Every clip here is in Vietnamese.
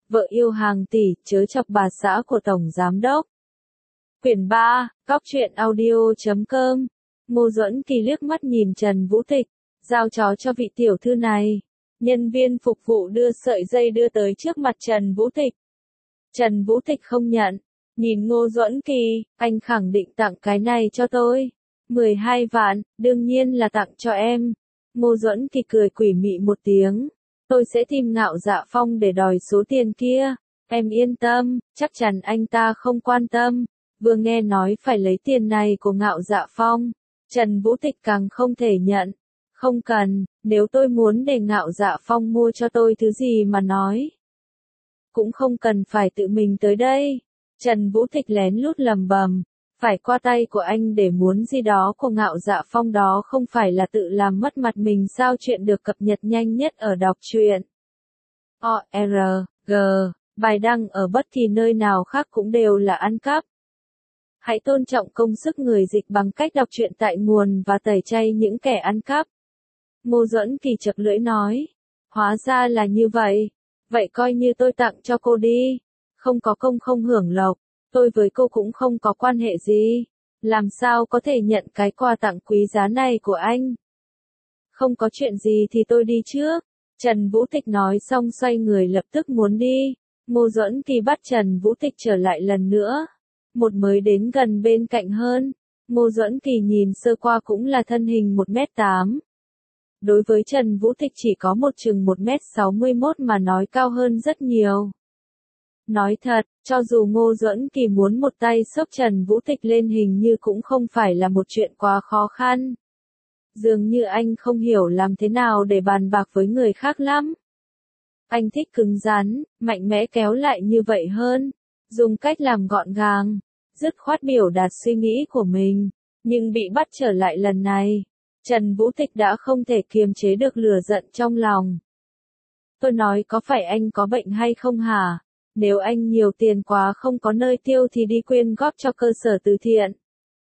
vợ yêu hàng tỷ, chớ chọc bà xã của Tổng Giám Đốc. Quyển 3, Góc truyện audio.com. Ngô Duẫn Kỳ liếc mắt nhìn Trần Vũ Tịch, giao chó cho vị tiểu thư này. Nhân viên phục vụ đưa sợi dây đưa tới trước mặt Trần Vũ Tịch. Trần Vũ Tịch không nhận, nhìn Ngô Duẫn Kỳ, anh khẳng định tặng cái này cho tôi. 12 vạn, đương nhiên là tặng cho em. Ngô Duẫn Kỳ cười quỷ mị một tiếng. Tôi sẽ tìm Ngạo Dạ Phong để đòi số tiền kia. Em yên tâm, chắc chắn anh ta không quan tâm. Vừa nghe nói phải lấy tiền này của Ngạo Dạ Phong, Trần Vũ Tịch càng không thể nhận. Không cần, nếu tôi muốn để Ngạo Dạ Phong mua cho tôi thứ gì mà nói. Cũng không cần phải tự mình tới đây. Trần Vũ Tịch lén lút lầm bầm. Phải qua tay của anh để muốn gì đó của Ngạo Dạ Phong đó không phải là tự làm mất mặt mình sao. Chuyện được cập nhật nhanh nhất ở đọc truyện ORG. Bài đăng ở bất kỳ nơi nào khác cũng đều là ăn cắp. Hãy tôn trọng công sức người dịch bằng cách đọc truyện tại nguồn và tẩy chay những kẻ ăn cắp. Ngô Duẫn Kỳ chật lưỡi nói. Hóa ra là như vậy. Vậy coi như tôi tặng cho cô đi. Không có công không hưởng lộc. Tôi với cô cũng không có quan hệ gì. Làm sao có thể nhận cái quà tặng quý giá này của anh? Không có chuyện gì thì tôi đi trước. Trần Vũ Tịch nói xong xoay người lập tức muốn đi. Ngô Duẫn Kỳ bắt Trần Vũ Tịch trở lại lần nữa. Một mới đến gần bên cạnh hơn. Ngô Duẫn Kỳ nhìn sơ qua cũng là thân hình 1m8. Đối với Trần Vũ Tịch chỉ có một chừng 1m61 mà nói cao hơn rất nhiều. Nói thật, cho dù Ngô Duẫn Kỳ muốn một tay xốc Trần Vũ Tịch lên hình như cũng không phải là một chuyện quá khó khăn. Dường như anh không hiểu làm thế nào để bàn bạc với người khác lắm. Anh thích cứng rắn, mạnh mẽ kéo lại như vậy hơn. Dùng cách làm gọn gàng, dứt khoát biểu đạt suy nghĩ của mình. Nhưng bị bắt trở lại lần này, Trần Vũ Tịch đã không thể kiềm chế được lửa giận trong lòng. Tôi nói có phải anh có bệnh hay không hả? Nếu anh nhiều tiền quá không có nơi tiêu thì đi quyên góp cho cơ sở từ thiện.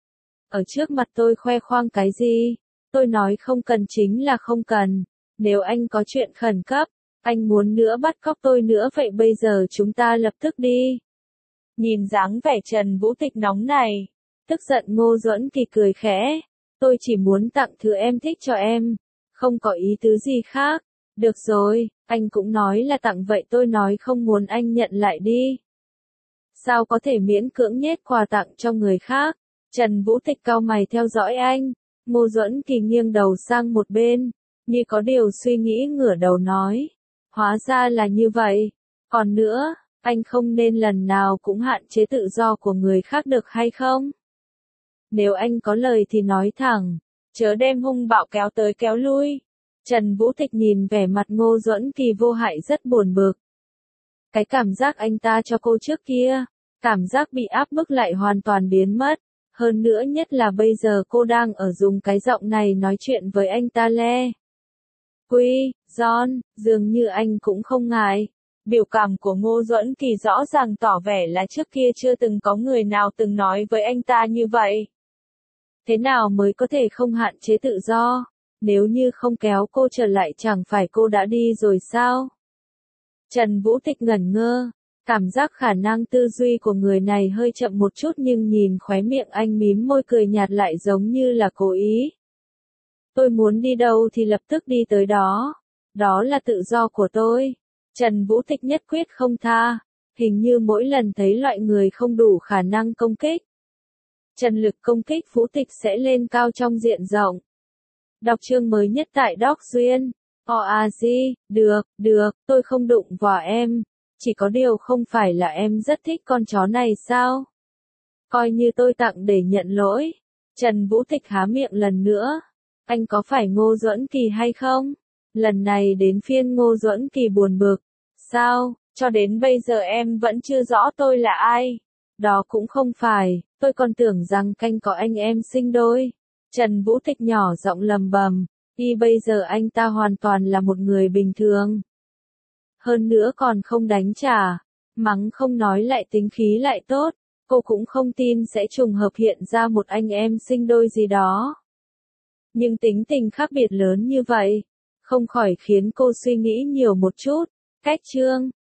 Ở trước mặt tôi khoe khoang cái gì? Tôi nói không cần chính là không cần. Nếu anh có chuyện khẩn cấp, anh muốn nữa bắt cóc tôi nữa vậy bây giờ chúng ta lập tức đi. Nhìn dáng vẻ Trần Vũ Tịch nóng này, tức giận Ngô Duẫn Kỳ cười khẽ. Tôi chỉ muốn tặng thứ em thích cho em, không có ý tứ gì khác. Được rồi, anh cũng nói là tặng vậy tôi nói không muốn anh nhận lại đi. Sao có thể miễn cưỡng nhét quà tặng cho người khác? Trần Vũ Tịch cau mày theo dõi anh. Ngô Duẫn Kỳ nghiêng đầu sang một bên, như có điều suy nghĩ ngửa đầu nói. Hóa ra là như vậy. Còn nữa, anh không nên lần nào cũng hạn chế tự do của người khác được hay không? Nếu anh có lời thì nói thẳng, chớ đem hung bạo kéo tới kéo lui. Trần Vũ Tịch nhìn vẻ mặt Ngô Duẫn Kỳ vô hại rất buồn bực. Cái cảm giác anh ta cho cô trước kia, cảm giác bị áp bức lại hoàn toàn biến mất. Hơn nữa nhất là bây giờ cô đang ở dùng cái giọng này nói chuyện với anh ta le. Quy, John, dường như anh cũng không ngại. Biểu cảm của Ngô Duẫn Kỳ rõ ràng tỏ vẻ là trước kia chưa từng có người nào từng nói với anh ta như vậy. Thế nào mới có thể không hạn chế tự do? Nếu như không kéo cô trở lại chẳng phải cô đã đi rồi sao? Trần Vũ Tịch ngẩn ngơ, cảm giác khả năng tư duy của người này hơi chậm một chút nhưng nhìn khóe miệng anh mím môi cười nhạt lại giống như là cố ý. Tôi muốn đi đâu thì lập tức đi tới đó. Đó là tự do của tôi. Trần Vũ Tịch nhất quyết không tha. Hình như mỗi lần thấy loại người không đủ khả năng công kích, Trần lực công kích Vũ Tịch sẽ lên cao trong diện rộng. Đọc chương mới nhất tại Đọc Duyên. ORG, được, tôi không đụng vào em. Chỉ có điều không phải là em rất thích con chó này sao? Coi như tôi tặng để nhận lỗi. Trần Vũ Tịch há miệng lần nữa. Anh có phải Ngô Duẫn Kỳ hay không? Lần này đến phiên Ngô Duẫn Kỳ buồn bực. Sao, cho đến bây giờ em vẫn chưa rõ tôi là ai? Đó cũng không phải, tôi còn tưởng rằng canh có anh em sinh đôi. Trần Vũ Tịch nhỏ giọng lầm bầm, bây giờ anh ta hoàn toàn là một người bình thường. Hơn nữa còn không đánh trả, mắng không nói lại tính khí lại tốt, cô cũng không tin sẽ trùng hợp hiện ra một anh em sinh đôi gì đó. Nhưng tính tình khác biệt lớn như vậy, không khỏi khiến cô suy nghĩ nhiều một chút. Cách chương